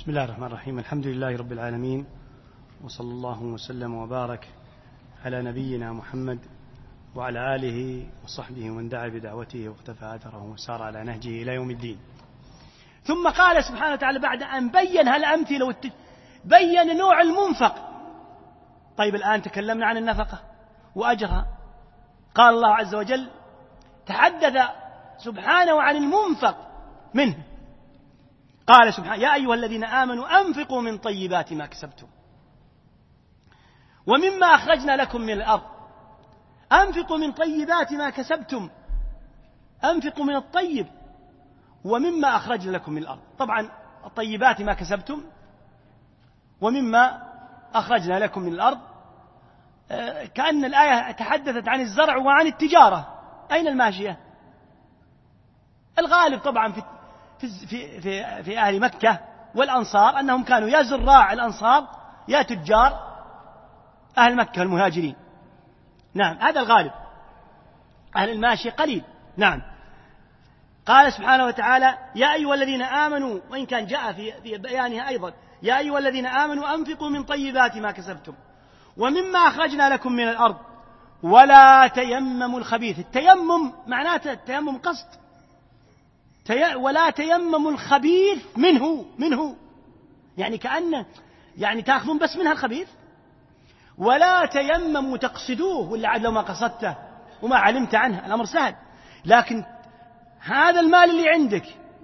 بسم الله الرحمن الرحيم. الحمد لله رب العالمين، وصلى الله وسلم وبارك على نبينا محمد وعلى آله وصحبه ومن دعا بدعوته واقتفى أثره وسار على نهجه إلى يوم الدين. ثم قال سبحانه وتعالى بعد أن بين هالأمثلة بين نوع المنفق. طيب الآن تكلمنا عن النفقة وأجرها، قال الله عز وجل تحدث سبحانه عن المنفق منه، قال سبحانه يا أيها الذين آمنوا أنفقوا من طيبات ما كسبتم ومما أخرجنا لكم من الأرض. أنفقوا من طيبات ما كسبتم، أنفقوا من الطيب ومما أخرجنا لكم من الأرض. طبعا الطيبات ما كسبتم ومما أخرجنا لكم من الأرض، كأن الآية تحدثت عن الزرع وعن التجارة. أين الماشية؟ الغالب طبعا في أهل مكة والأنصار أنهم كانوا يا زراع الأنصار يا تجار أهل مكة المهاجرين. نعم، هذا الغالب. أهل الماشية قليل. نعم. قال سبحانه وتعالى يا أيها الذين آمنوا، وإن كان جاء في بيانها أيضا يا أيها الذين آمنوا أنفقوا من طيبات ما كسبتم ومما أخرجنا لكم من الأرض ولا تيمموا الخبيث. التيمم معناته التيمم قصد، ولا تيمموا الخبيث منه يعني كأنه يعني تأخذون بس منها الخبيث، ولا تيمموا تقصدوه، ولا عاد لو ما قصدته وما علمت عنه الأمر سهل. لكن هذا المال اللي عندك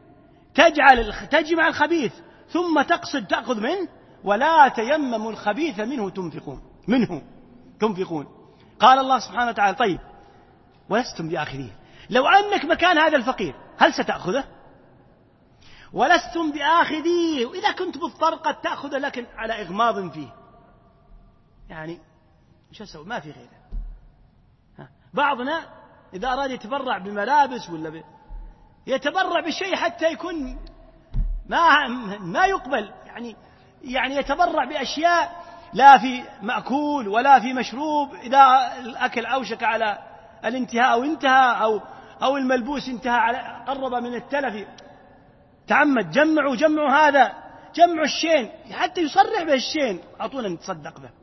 تجمع الخبيث ثم تقصد تأخذ منه، ولا تيمموا الخبيث منه تنفقون. قال الله سبحانه وتعالى طيب ولستم بآخذيه. لو أنك مكان هذا الفقير هل ستأخذه؟ ولستم بآخذيه، وإذا كنت مضطر قد تأخذه لكن على إغماض فيه، يعني مش أسوي ما في غيره. بعضنا إذا أراد يتبرع بملابس ولا يتبرع بشيء حتى يكون ما يقبل، يعني يتبرع بأشياء لا في مأكول ولا في مشروب، إذا الأكل أوشك على الانتهاء أو انتهى أو الملبوس انتهى على قرب من التلف، تعمد جمعوا هذا، جمعوا الشين حتى يصرح به الشين، أعطونا نتصدق به.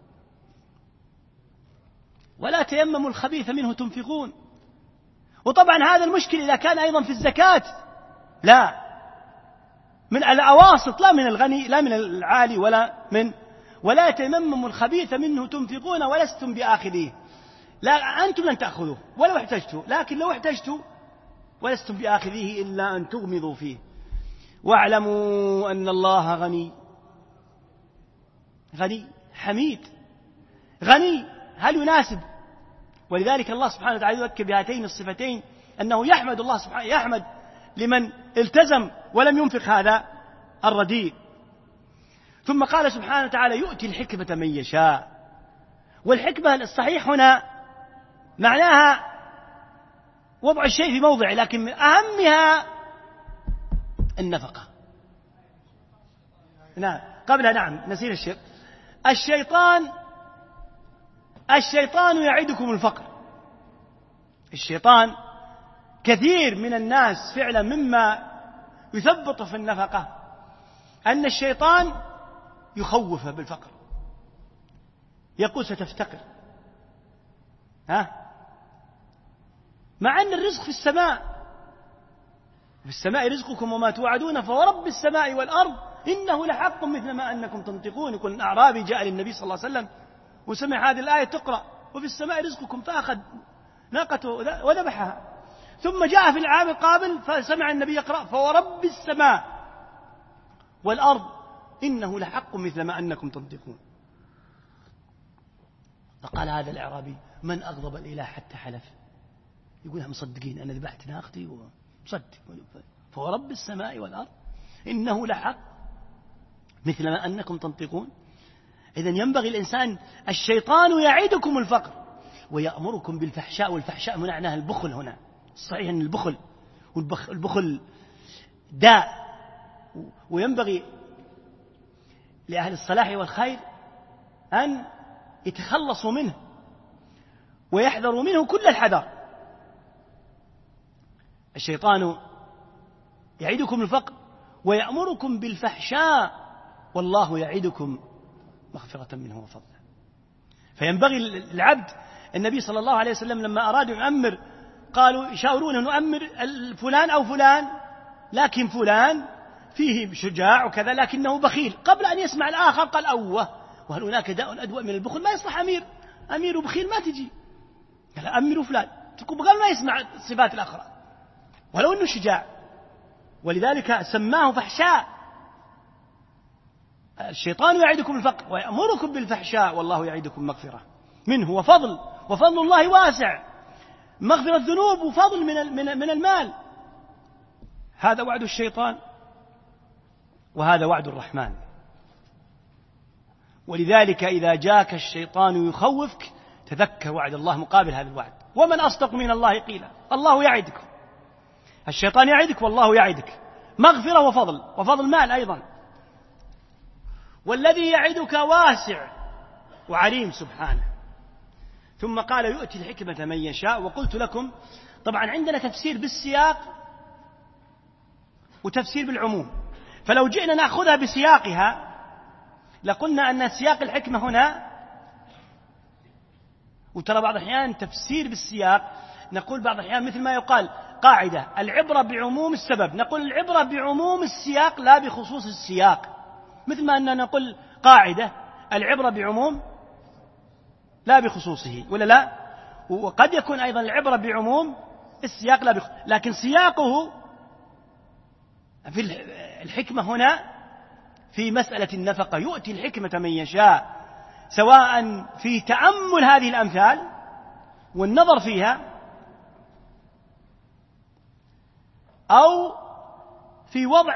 ولا تيمموا الخبيث منه تنفقون. وطبعا هذا المشكل إذا كان أيضا في الزكاة، لا من الأواسط، لا من الغني لا من العالي ولا تيمموا الخبيث منه تنفقون ولستم بآخذيه. لا أنتم لن تأخذوه ولو احتجتوا، لكن لو احتجتوا ولستم بآخذيه إلا أن تغمضوا فيه. واعلموا أن الله غني حميد. غني هل يناسب؟ ولذلك الله سبحانه وتعالى يذكر بهاتين الصفتين أنه يحمد الله سبحانه، يحمد لمن التزم ولم ينفق هذا الرديء. ثم قال سبحانه وتعالى يؤتي الحكمة من يشاء. والحكمة الصحيح هنا معناها وضع الشيء في موضعه، لكن من أهمها النفقة. نعم قبلها نعم نسير الشيء. الشيطان يعدكم الفقر. الشيطان كثير من الناس فعلا مما يثبط في النفقة أن الشيطان يخوفه بالفقر، يقول ستفتقر، مع أن الرزق في السماء رزقكم وما توعدون فورب السماء والأرض إنه لحق مثل ما أنكم تنطقون. يقول الأعرابي جاء للنبي صلى الله عليه وسلم وسمع هذه الآية تقرأ وفي السماء رزقكم، فأخذ ناقته وذبحها. ثم جاء في العام القابل فسمع النبي يقرأ فورب السماء والأرض إنه لحق مثل ما أنكم تنطقون. فقال هذا الأعرابي من أغضب الإله حتى حلف؟ يقول هم مصدقين أنا ذبحت ناقتي ومصدق فورب السماء والأرض إنه لحق مثل ما أنكم تنطقون. إذن ينبغي الإنسان، الشيطان يعدكم الفقر ويأمركم بالفحشاء، والفحشاء معناها البخل. هنا صحيح أن البخل داء، وينبغي لأهل الصلاح والخير أن يتخلصوا منه ويحذروا منه كل الحذر. الشيطان يعدكم الفقر ويأمركم بالفحشاء والله يعدكم مغفرة منه وفضلا. فينبغي العبد، النبي صلى الله عليه وسلم لما أراد يؤمر قالوا يشاورونه نؤمر فلان أو فلان، لكن فلان فيه شجاع وكذا لكنه بخيل. قبل أن يسمع الآخر قال أوه، وهل هناك داء أدوأ من البخل؟ ما يصلح أمير وبخيل ما تجي. قال أمر فلان، قبل ما يسمع الصفات الأخرى ولو أنه شجاع. ولذلك سماه فحشاء. الشيطان يعدكم الفقر ويأمركم بالفحشاء والله يعدكم مغفرة منه وفضل الله واسع، مغفرة الذنوب وفضل من المال. هذا وعد الشيطان وهذا وعد الرحمن. ولذلك إذا جاك الشيطان يخوفك تذكر وعد الله مقابل هذا الوعد. ومن أصدق من الله قيلا. الله يعدك، الشيطان يعدك والله يعدك مغفرة وفضل مال أيضا. والذي يعدك واسع وعليم سبحانه. ثم قال يؤتي الحكمة من يشاء. وقلت لكم طبعا عندنا تفسير بالسياق وتفسير بالعموم، فلو جئنا نأخذها بسياقها لقلنا أن سياق الحكمة هنا، وترى بعض الأحيان تفسير بالسياق نقول بعض الأحيان مثل ما يقال قاعدة العبرة بعموم السبب، نقول العبرة بعموم السياق لا بخصوص السياق، مثل ما أننا نقول قاعدة العبرة بعموم لا بخصوصه ولا لا. وقد يكون أيضا العبرة بعموم السياق لا لكن سياقه في الحكمة هنا في مسألة النفقة يؤتي الحكمة من يشاء، سواء في تأمل هذه الأمثال والنظر فيها أو في وضع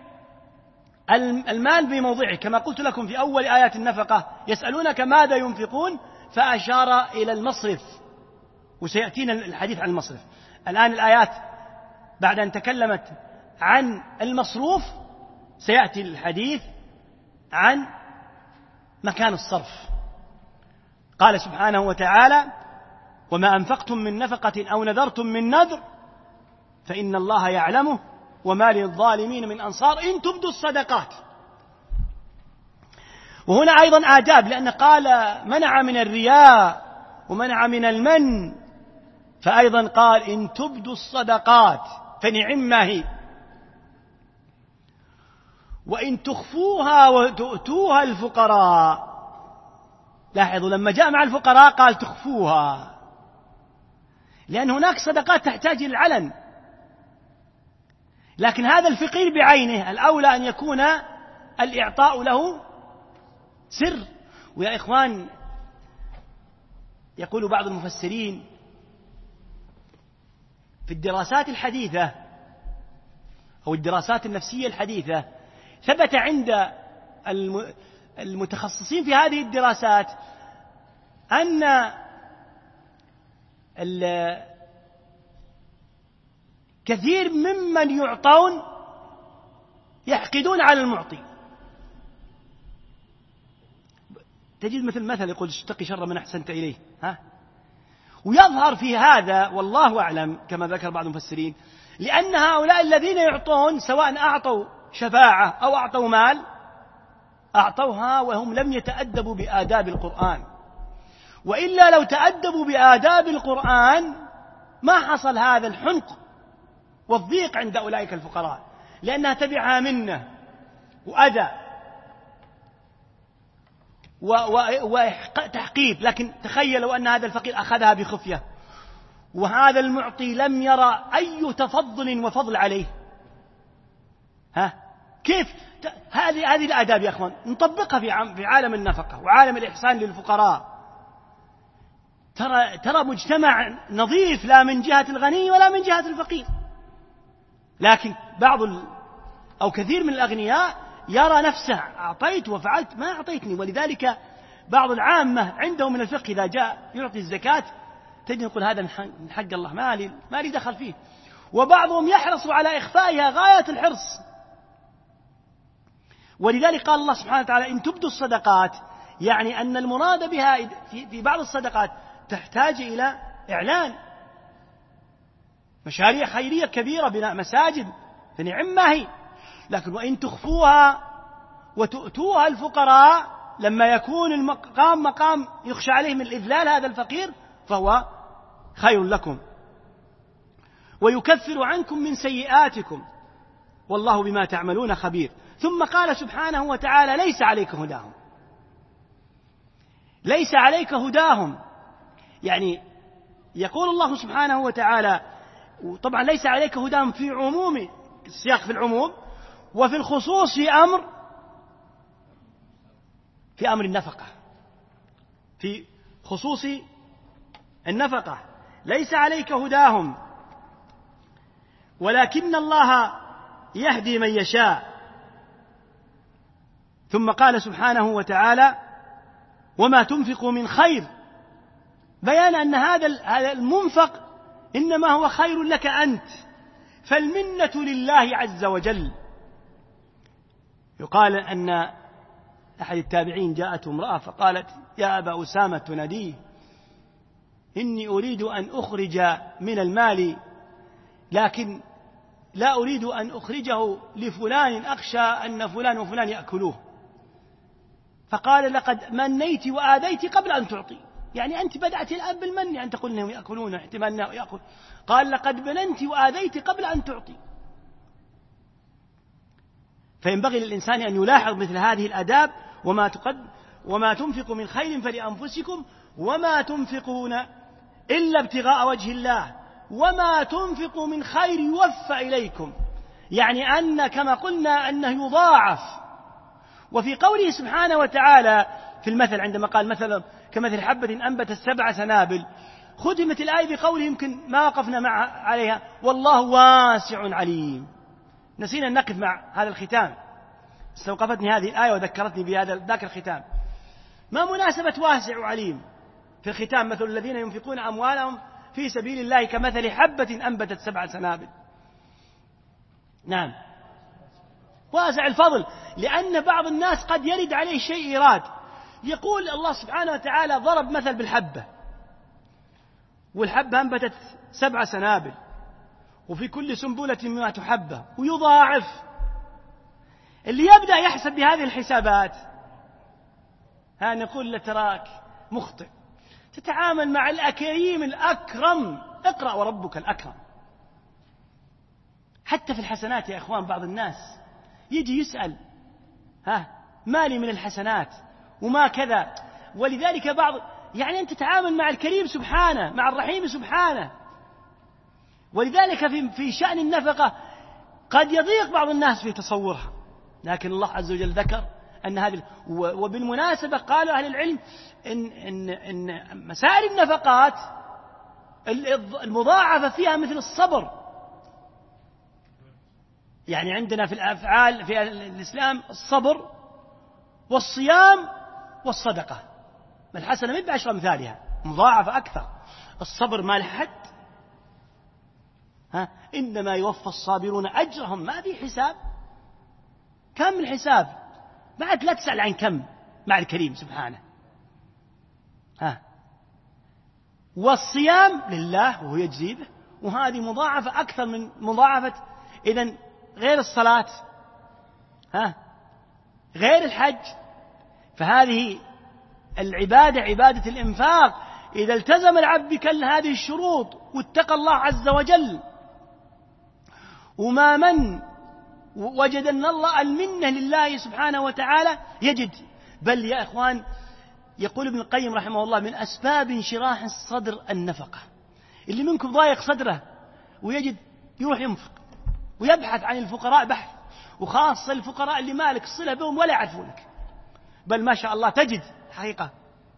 المال بموضعه، كما قلت لكم في أول آيات النفقة يسألونك ماذا ينفقون فأشار إلى المصرف، وسيأتينا الحديث عن المصرف. الآن الآيات بعد أن تكلمت عن المصروف سيأتي الحديث عن مكان الصرف. قال سبحانه وتعالى وما أنفقتم من نفقة أو نذرتم من نذر فإن الله يعلمه وما للظالمين من أنصار إن تبدوا الصدقات. وهنا أيضا آداب، لأن قال منع من الرياء ومنع من المن، فأيضا قال إن تبدوا الصدقات فنعما هي، وإن تخفوها وتؤتوها الفقراء. لاحظوا لما جاء مع الفقراء قال تخفوها، لأن هناك صدقات تحتاج إلى العلن، لكن هذا الفقير بعينه الأولى أن يكون الإعطاء له سر. ويا إخوان يقول بعض المفسرين في الدراسات الحديثة أو الدراسات النفسية الحديثة ثبت عند المتخصصين في هذه الدراسات أن كثير ممن يعطون يحقدون على المعطي. تجد مثل يقول اشتقي شر من أحسنت إليه، ويظهر في هذا والله أعلم كما ذكر بعض المفسرين لأن هؤلاء الذين يعطون سواء أعطوا شفاعة أو أعطوا مال أعطوها وهم لم يتأدبوا بآداب القرآن، وإلا لو تأدبوا بآداب القرآن ما حصل هذا الحنق والضيق عند أولئك الفقراء، لأنها تبعها منة وأذى وتحقير. لكن تخيلوا أن هذا الفقير أخذها بخفية وهذا المعطي لم يرى أي تفضل وفضل عليه. كيف هذه الآداب يا أخوان نطبقها في عالم النفقة وعالم الإحسان للفقراء. ترى مجتمع نظيف لا من جهة الغني ولا من جهة الفقير، لكن أو كثير من الأغنياء يرى نفسه أعطيت وفعلت ما أعطيتني. ولذلك بعض العامة عندهم من الفقه إذا جاء يعطي الزكاة تجد يقول هذا من حق الله ما لي دخل فيه، وبعضهم يحرص على إخفائها غاية الحرص. ولذلك قال الله سبحانه وتعالى إن تبدوا الصدقات، يعني أن المراد بها في بعض الصدقات تحتاج إلى إعلان، مشاريع خيرية كبيرة بناء مساجد فنعم ما هي. لكن وإن تخفوها وتؤتوها الفقراء لما يكون المقام مقام يخشى عليه من الإذلال هذا الفقير فهو خير لكم، ويكفر عنكم من سيئاتكم والله بما تعملون خبير. ثم قال سبحانه وتعالى: ليس عليك هداهم. ليس عليك هداهم، يعني يقول الله سبحانه وتعالى، طبعا ليس عليك هداهم في عموم السياق، في العموم، وفي الخصوص في أمر النفقة، في خصوص النفقة. ليس عليك هداهم ولكن الله يهدي من يشاء. ثم قال سبحانه وتعالى: وما تنفقوا من خير، بيان أن هذا المنفق إنما هو خير لك أنت، فالمنة لله عز وجل. يقال أن أحد التابعين جاءته امرأة فقالت: يا أبا أسامة تناديه، إني أريد أن أخرج من المال لكن لا أريد أن أخرجه لفلان، أخشى أن فلان وفلان يأكلوه. فقال: لقد منيت وآذيت قبل أن تعطي، يعني أنت بدأت الآن بالمن، يعني تقول أنهم يأكلون، احتمال أنه يأكل. قال: لقد مننت وآذيت قبل أن تعطي. فينبغي للإنسان أن يلاحظ مثل هذه الآداب. وما تنفقوا من خير فلأنفسكم وما تنفقون إلا ابتغاء وجه الله وما تنفقوا من خير يوفى إليكم، يعني أن كما قلنا أنه يضاعف. وفي قوله سبحانه وتعالى في المثل عندما قال مثلا كمثل حبة أنبتت 7 سنابل، ختمت الآية بقوله يمكن ما وقفنا عليها: والله واسع عليم. نسينا نقف مع هذا الختام، استوقفتني هذه الآية وذكرتني بهذا ذاك الختام. ما مناسبة واسع وعليم في الختام؟ مثل الذين ينفقون أموالهم في سبيل الله كمثل حبة أنبتت 7 سنابل. نعم، واسع الفضل، لأن بعض الناس قد يرد عليه شيء إيراد. يقول الله سبحانه وتعالى ضرب مثل بالحبة، والحبة أنبتت 7 سنابل وفي كل سنبلة 100 حبة، ويضاعف. اللي يبدأ يحسب بهذه الحسابات نقول له: تراك مخطئ، تتعامل مع الكريم الأكرم، اقرأ وربك الأكرم. حتى في الحسنات يا إخوان بعض الناس يجي يسأل: ما لي من الحسنات وما كذا. ولذلك يعني أنت تتعامل مع الكريم سبحانه، مع الرحيم سبحانه. ولذلك في شأن النفقة قد يضيق بعض الناس في تصورها، لكن الله عز وجل ذكر أن هذه. وبالمناسبة قالوا أهل العلم إن مسائل النفقات المضاعفة فيها مثل الصبر. يعني عندنا في الأفعال في الإسلام الصبر والصيام والصدقة، الحسنة من 10 أمثالها مضاعفة أكثر. الصبر ما له حد، إنما يوفى الصابرون أجرهم، ما في حساب. كم الحساب؟ بعد لا تسأل عن كم مع الكريم سبحانه. والصيام لله وهو يجزي به، وهذه مضاعفة أكثر من مضاعفة. إذن غير الصلاة، غير الحج، فهذه العبادة عبادة الإنفاق إذا التزم العبد بكل هذه الشروط واتقى الله عز وجل وما من وجد أن الله المنة لله سبحانه وتعالى يجد. بل يا إخوان يقول ابن القيم رحمه الله: من أسباب انشراح الصدر النفقة. اللي منكم ضايق صدره ويجد يروح ينفق ويبحث عن الفقراء بحث، وخاصة الفقراء اللي مالك الصلة بهم ولا يعرفونك، بل ما شاء الله تجد حقيقة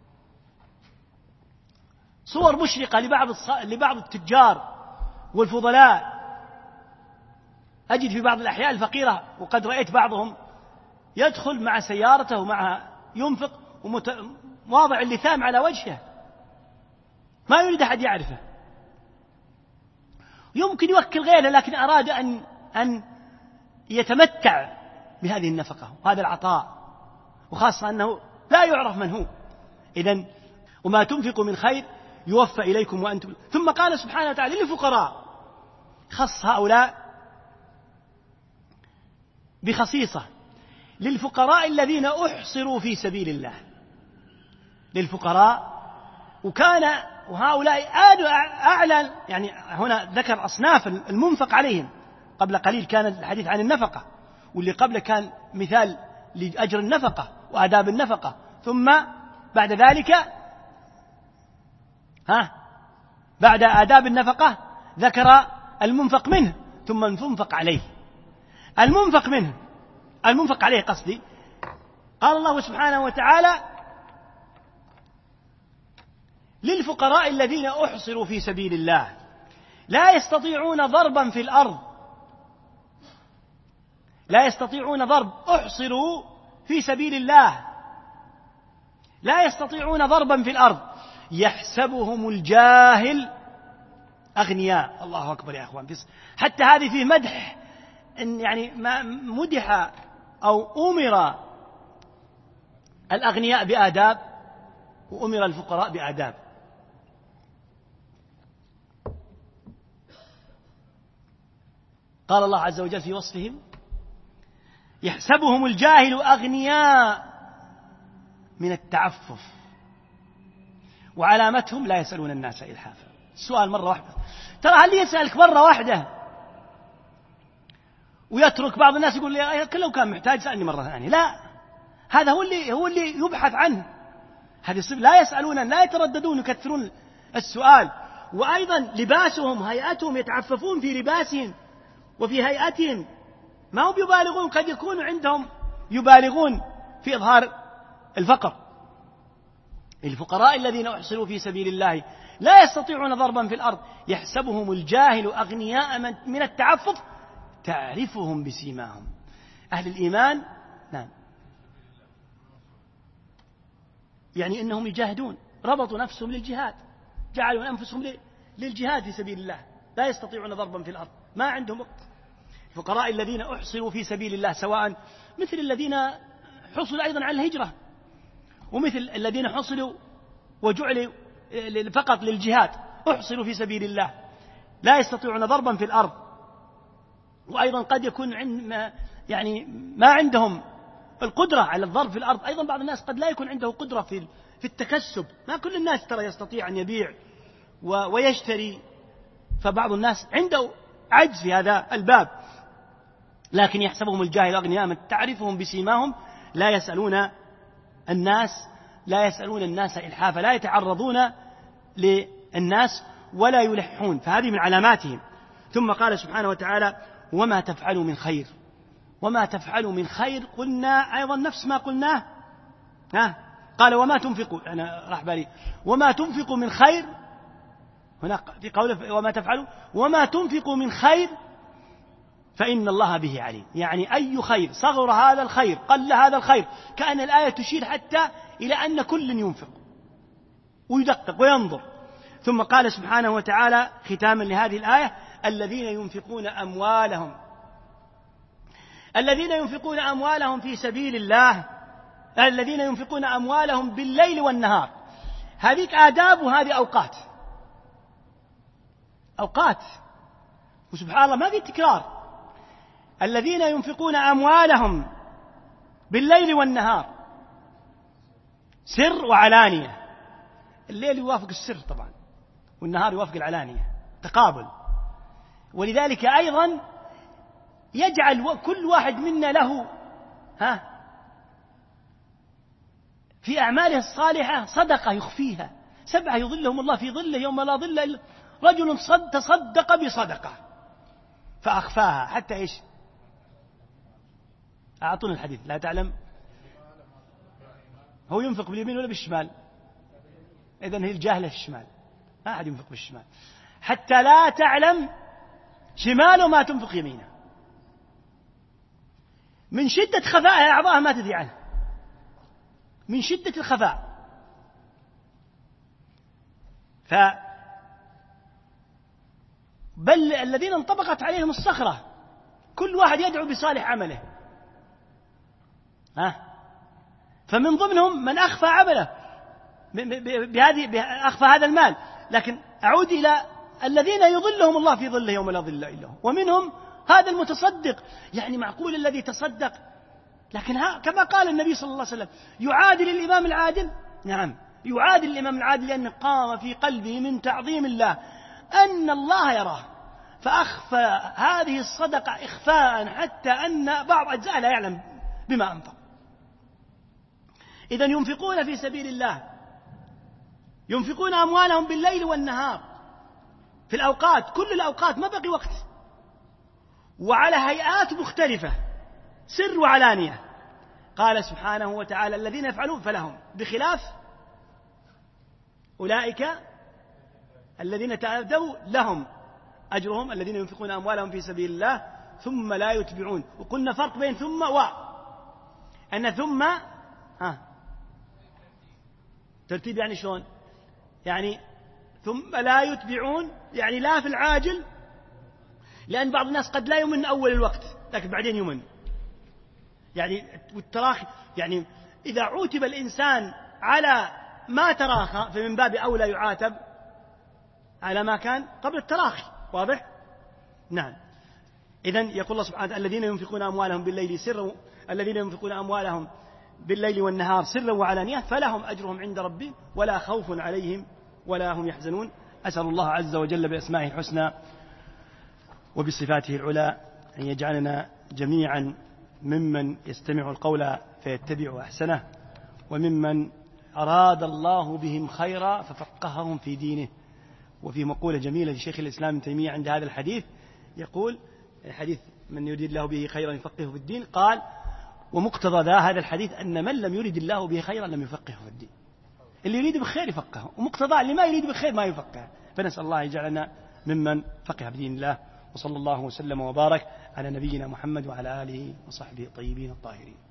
صور مشرقة لبعض التجار والفضلاء. أجد في بعض الأحياء الفقيرة، وقد رأيت بعضهم يدخل مع سيارته ومعها ينفق وواضع اللثام على وجهه، ما يريد أحد يعرفه. يمكن يوكل غيره، لكن أراد أن يتمتع بهذه النفقة وهذا العطاء، وخاصة أنه لا يعرف من هو. إذن وما تنفقوا من خير يوفى إليكم وأنتم. ثم قال سبحانه وتعالى للفقراء، خص هؤلاء بخصيصة، للفقراء الذين أحصروا في سبيل الله، للفقراء. وكان وهؤلاء أعلى، يعني هنا ذكر أصناف المنفق عليهم. قبل قليل كان الحديث عن النفقة، واللي قبله كان مثال لأجر النفقة وآداب النفقة. ثم بعد ذلك بعد آداب النفقة ذكر المنفق منه، ثم المنفق عليه. المنفق عليه قصدي، قال الله سبحانه وتعالى: للفقراء الذين أحصروا في سبيل الله لا يستطيعون ضربا في الأرض، أحصروا في سبيل الله لا يستطيعون ضربا في الأرض يحسبهم الجاهل أغنياء. الله أكبر يا أخوان، حتى هذه فيه مدح، يعني ما مدح أو أمر الأغنياء بآداب وأمر الفقراء بآداب. قال الله عز وجل في وصفهم: يحسبهم الجاهل أغنياء من التعفف وعلامتهم لا يسألون الناس إلحافا. السؤال مرة واحدة، ترى هل يسألك مرة واحدة ويترك بعض الناس يقول لي لو كان محتاج سألني مرة ثانية؟ لا، هذا هو اللي يبحث عنه. هذه الصفة، لا يسألون، لا يترددون، يكثرون السؤال. وأيضا لباسهم، هيئتهم، يتعففون في لباسهم وفي هيئتهم، ما هم يبالغون، قد يكون عندهم يبالغون في إظهار الفقر. الفقراء الذين أحصروا في سبيل الله لا يستطيعون ضربا في الأرض يحسبهم الجاهل أغنياء من التعفف تعرفهم بسيماهم. أهل الإيمان، نعم، يعني إنهم يجاهدون، ربطوا نفسهم للجهاد، جعلوا أنفسهم للجهاد في سبيل الله، لا يستطيعون ضربا في الأرض، ما عندهم وقت. الفقراء الذين أحصروا في سبيل الله، سواء مثل الذين حصلوا أيضا على الهجرة، ومثل الذين حصلوا وجعلوا فقط للجهاد، أحصروا في سبيل الله لا يستطيعون ضربا في الأرض. وأيضا قد يكون يعني ما عندهم القدرة على الضرب في الأرض. أيضا بعض الناس قد لا يكون عنده قدرة في التكسب، ما كل الناس ترى يستطيع أن يبيع ويشتري، فبعض الناس عنده عجز في هذا الباب. لكن يحسبهم الجاهل أغنياء من تعرفهم بسيماهم لا يسألون الناس إلحافا، لا يتعرضون للناس ولا يلحون، فهذه من علاماتهم. ثم قال سبحانه وتعالى: وما تفعلوا من خير، قلنا أيضا نفس ما قلناه. قال وما تنفقوا، أنا راح بالي وما تنفقوا من خير، هنا في قوله وما تنفقوا من خير فإن الله به عليم. يعني أي خير، صغر هذا الخير، قل هذا الخير، كأن الآية تشير حتى إلى أن كل ينفق ويدقق وينظر. ثم قال سبحانه وتعالى ختاما لهذه الآية: الذين ينفقون أموالهم في سبيل الله، الذين ينفقون أموالهم بالليل والنهار. هذه آداب وهذه أوقات، وسبحان الله ما في تكرار. الذين ينفقون أموالهم بالليل والنهار، سر وعلانية. الليل يوافق السر طبعا، والنهار يوافق العلانية، تقابل. ولذلك أيضا يجعل كل واحد منا له في أعماله الصالحة صدقة يخفيها. 7 يظلهم الله في ظله يوم لا ظل إلا رجل تصدق بصدقة فأخفاها حتى إيش؟ أعطونا الحديث. لا تعلم هو ينفق باليمين ولا بالشمال؟ إذن هي الجاهلة في الشمال، ما أحد ينفق بالشمال، حتى لا تعلم شماله ما تنفق يمينه. من شدة خفائها أعضاءها ما تدري عنه، من شدة الخفاء. بل الذين انطبقت عليهم الصخرة، كل واحد يدعو بصالح عمله. فمن ضمنهم من أخفى عمله أخفى هذا المال. لكن أعود إلى الذين يظلهم الله في ظله يوم لا ظل إلا هو، ومنهم هذا المتصدق. يعني معقول الذي تصدق لكن كما قال النبي صلى الله عليه وسلم يعادل الإمام العادل. نعم يعادل الإمام العادل لأنه قام في قلبه من تعظيم الله أن الله يراه، فأخفى هذه الصدقة إخفاء حتى أن بعض أجزاء لا يعلم بما أنفق. إذن ينفقون في سبيل الله، ينفقون أموالهم بالليل والنهار في الأوقات، كل الأوقات ما بقي وقت، وعلى هيئات مختلفة سر وعلانية. قال سبحانه وتعالى الذين يفعلون فلهم، بخلاف أولئك الذين تأدوا لهم أجرهم الذين ينفقون أموالهم في سبيل الله ثم لا يتبعون. وقلنا فرق بين ثم أن ثم ترتيب يعني شلون؟ يعني ثم لا يتبعون يعني لا في العاجل، لأن بعض الناس قد لا يؤمن أول الوقت لكن بعدين يؤمن. يعني والتراخي، يعني إذا عوتب الإنسان على ما تراخى فمن باب أولى يعاتب على ما كان قبل التراخي. واضح؟ نعم. إذن يقول الله سبحانه الذين ينفقون أموالهم بالليل سرا، الذين ينفقون أموالهم بالليل والنهار سرا وعلانية فلهم أجرهم عند ربهم ولا خوف عليهم ولا هم يحزنون. أسأل الله عز وجل بأسمائه الحسنى وبصفاته العلى أن يجعلنا جميعا ممن يستمع القول فيتبع أحسنه، وممن أراد الله بهم خيرا ففقههم في دينه. وفي مقولة جميلة لشيخ الإسلام ابن تيمية عند هذا الحديث يقول، حديث من يريد الله به خيرا يفقهه في الدين، قال ومقتضى هذا الحديث أن من لم يريد الله به خيرا لم يفقهه في الدين. اللي يريد بالخير يفقهه، ومقتضى اللي ما يريد بالخير ما يفقهه. فنسأل الله يجعلنا ممن فقه بدين الله. وصلى الله وسلم وبارك على نبينا محمد وعلى آله وصحبه الطيبين الطاهرين.